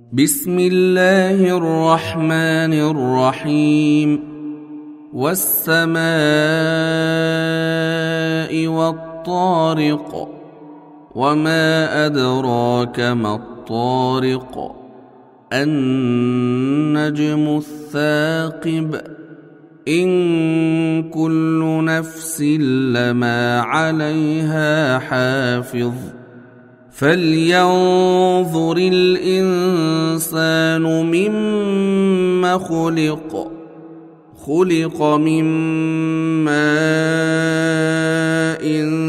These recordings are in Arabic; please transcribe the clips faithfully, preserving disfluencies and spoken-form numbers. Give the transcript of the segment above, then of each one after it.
بسم الله الرحمن الرحيم والسماء والطارق وما أدراك ما الطارق النجم الثاقب إن كل نفس لما عليها حافظ فلينظر الإنسان مما خلق خلق من ماء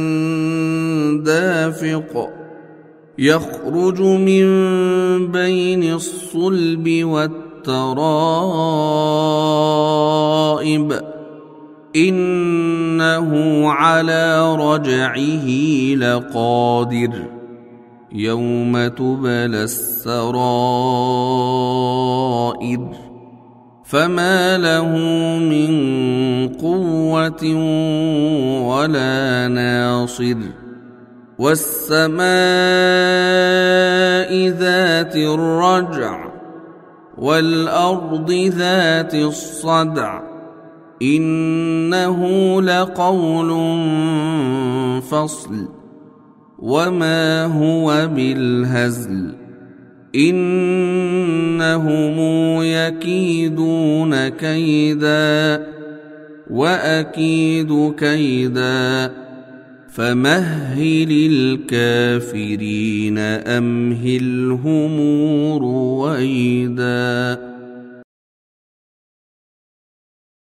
دافق يخرج من بين الصلب والترائب إنه على رجعه لقادر يوم تبلى السرائر فما له من قوة ولا ناصر والسماء ذات الرجع والأرض ذات الصدع إنه لقول فصل وما هو بالهزل إنهم يكيدون كيدا وأكيد كيدا فمهل الكافرين أمهلهم رويدا.